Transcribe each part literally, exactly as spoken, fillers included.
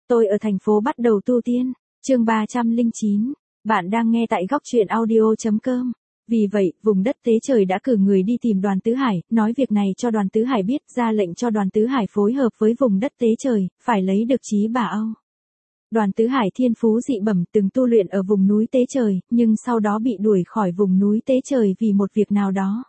Tôi ở thành phố bắt đầu tu tiên. Chương ba trăm lẻ chín. Bạn đang nghe tại góc truyện audio chấm com. Vì vậy, vùng đất Tế Trời đã cử người đi tìm Đoàn Tứ Hải, nói việc này cho Đoàn Tứ Hải biết, ra lệnh cho Đoàn Tứ Hải phối hợp với vùng đất Tế Trời, phải lấy được Chí Bảo Âu. Đoàn Tứ Hải thiên phú dị bẩm, từng tu luyện ở vùng núi Tế Trời, nhưng sau đó bị đuổi khỏi vùng núi Tế Trời vì một việc nào đó.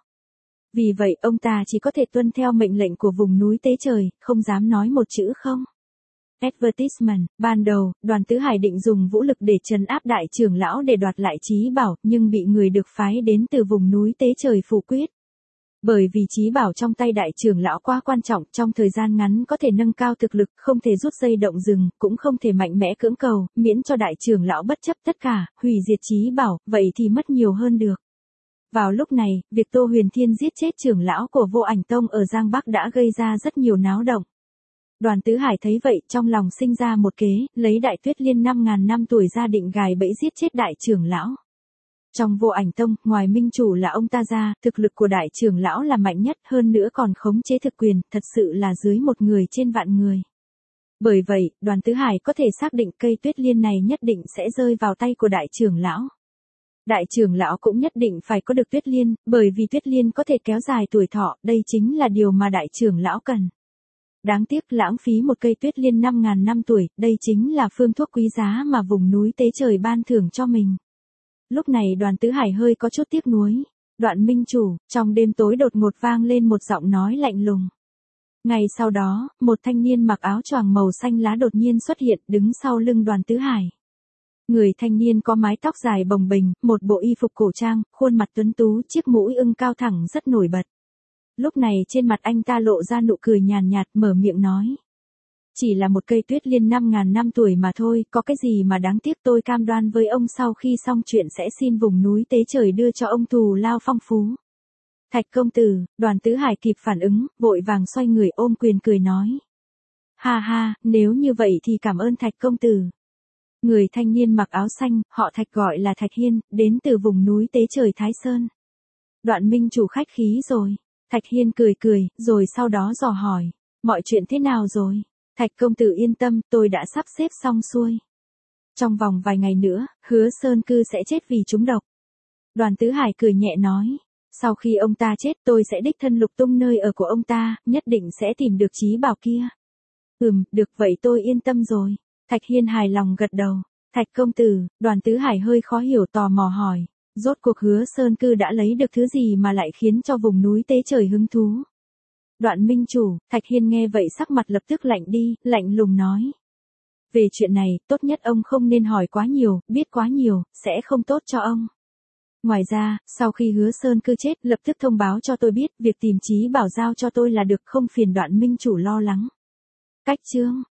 Vì vậy, ông ta chỉ có thể tuân theo mệnh lệnh của vùng núi Tế Trời, không dám nói một chữ không. Advertisement. Ban đầu, Đoàn Tứ Hải định dùng vũ lực để trấn áp đại trưởng lão để đoạt lại Chí Bảo, nhưng bị người được phái đến từ vùng núi Tế Trời phủ quyết. Bởi vì Chí Bảo trong tay đại trưởng lão quá quan trọng, trong thời gian ngắn có thể nâng cao thực lực, không thể rút dây động rừng, cũng không thể mạnh mẽ cưỡng cầu, miễn cho đại trưởng lão bất chấp tất cả, hủy diệt Chí Bảo, vậy thì mất nhiều hơn được. Vào lúc này, việc Tô Huyền Thiên giết chết trưởng lão của Vô Ảnh Tông ở Giang Bắc đã gây ra rất nhiều náo động. Đoàn Tứ Hải thấy vậy, trong lòng sinh ra một kế, lấy Đại Tuyết Liên năm ngàn năm tuổi ra định gài bẫy giết chết đại trưởng lão. Trong Vô Ảnh Tông, ngoài minh chủ là ông ta ra, thực lực của đại trưởng lão là mạnh nhất, hơn nữa còn khống chế thực quyền, thật sự là dưới một người trên vạn người. Bởi vậy, Đoàn Tứ Hải có thể xác định cây Tuyết Liên này nhất định sẽ rơi vào tay của đại trưởng lão. Đại trưởng lão cũng nhất định phải có được Tuyết Liên, bởi vì Tuyết Liên có thể kéo dài tuổi thọ, đây chính là điều mà đại trưởng lão cần. Đáng tiếc lãng phí một cây Tuyết Liên năm ngàn năm tuổi, đây chính là phương thuốc quý giá mà vùng núi Tế Trời ban thưởng cho mình. Lúc này Đoàn Tứ Hải hơi có chút tiếc nuối. Đoạn minh chủ, trong đêm tối đột ngột vang lên một giọng nói lạnh lùng. Ngày sau đó, một thanh niên mặc áo choàng màu xanh lá đột nhiên xuất hiện đứng sau lưng Đoàn Tứ Hải. Người thanh niên có mái tóc dài bồng bềnh, một bộ y phục cổ trang, khuôn mặt tuấn tú, chiếc mũi ưng cao thẳng rất nổi bật. Lúc này trên mặt anh ta lộ ra nụ cười nhàn nhạt, mở miệng nói. Chỉ là một cây Tuyết Liên năm ngàn năm tuổi mà thôi, có cái gì mà đáng tiếc, tôi cam đoan với ông sau khi xong chuyện sẽ xin vùng núi Tế Trời đưa cho ông thù lao phong phú. Thạch công tử. Đoàn Tứ Hải kịp phản ứng, vội vàng xoay người ôm quyền cười nói. Ha ha, nếu như vậy thì cảm ơn Thạch công tử. Người thanh niên mặc áo xanh, họ Thạch gọi là Thạch Hiên, đến từ vùng núi Tế Trời Thái Sơn. Đoạn minh chủ khách khí rồi. Thạch Hiên cười cười, rồi sau đó dò hỏi. Mọi chuyện thế nào rồi? Thạch công tử yên tâm, tôi đã sắp xếp xong xuôi. Trong vòng vài ngày nữa, Hứa Sơn Cư sẽ chết vì trúng độc. Đoàn Tứ Hải cười nhẹ nói. Sau khi ông ta chết, tôi sẽ đích thân lục tung nơi ở của ông ta, nhất định sẽ tìm được Chí Bảo kia. Ừm, được vậy tôi yên tâm rồi. Thạch Hiên hài lòng gật đầu. Thạch công tử. Đoàn Tứ Hải hơi khó hiểu tò mò hỏi. Rốt cuộc Hứa Sơn Cư đã lấy được thứ gì mà lại khiến cho vùng núi Tế Trời hứng thú? Đoạn minh chủ. Thạch Hiên nghe vậy sắc mặt lập tức lạnh đi, lạnh lùng nói. Về chuyện này, tốt nhất ông không nên hỏi quá nhiều, biết quá nhiều, sẽ không tốt cho ông. Ngoài ra, sau khi Hứa Sơn Cư chết, lập tức thông báo cho tôi biết, việc tìm Chí Bảo giao cho tôi là được, không phiền đoạn minh chủ lo lắng. Cách chương.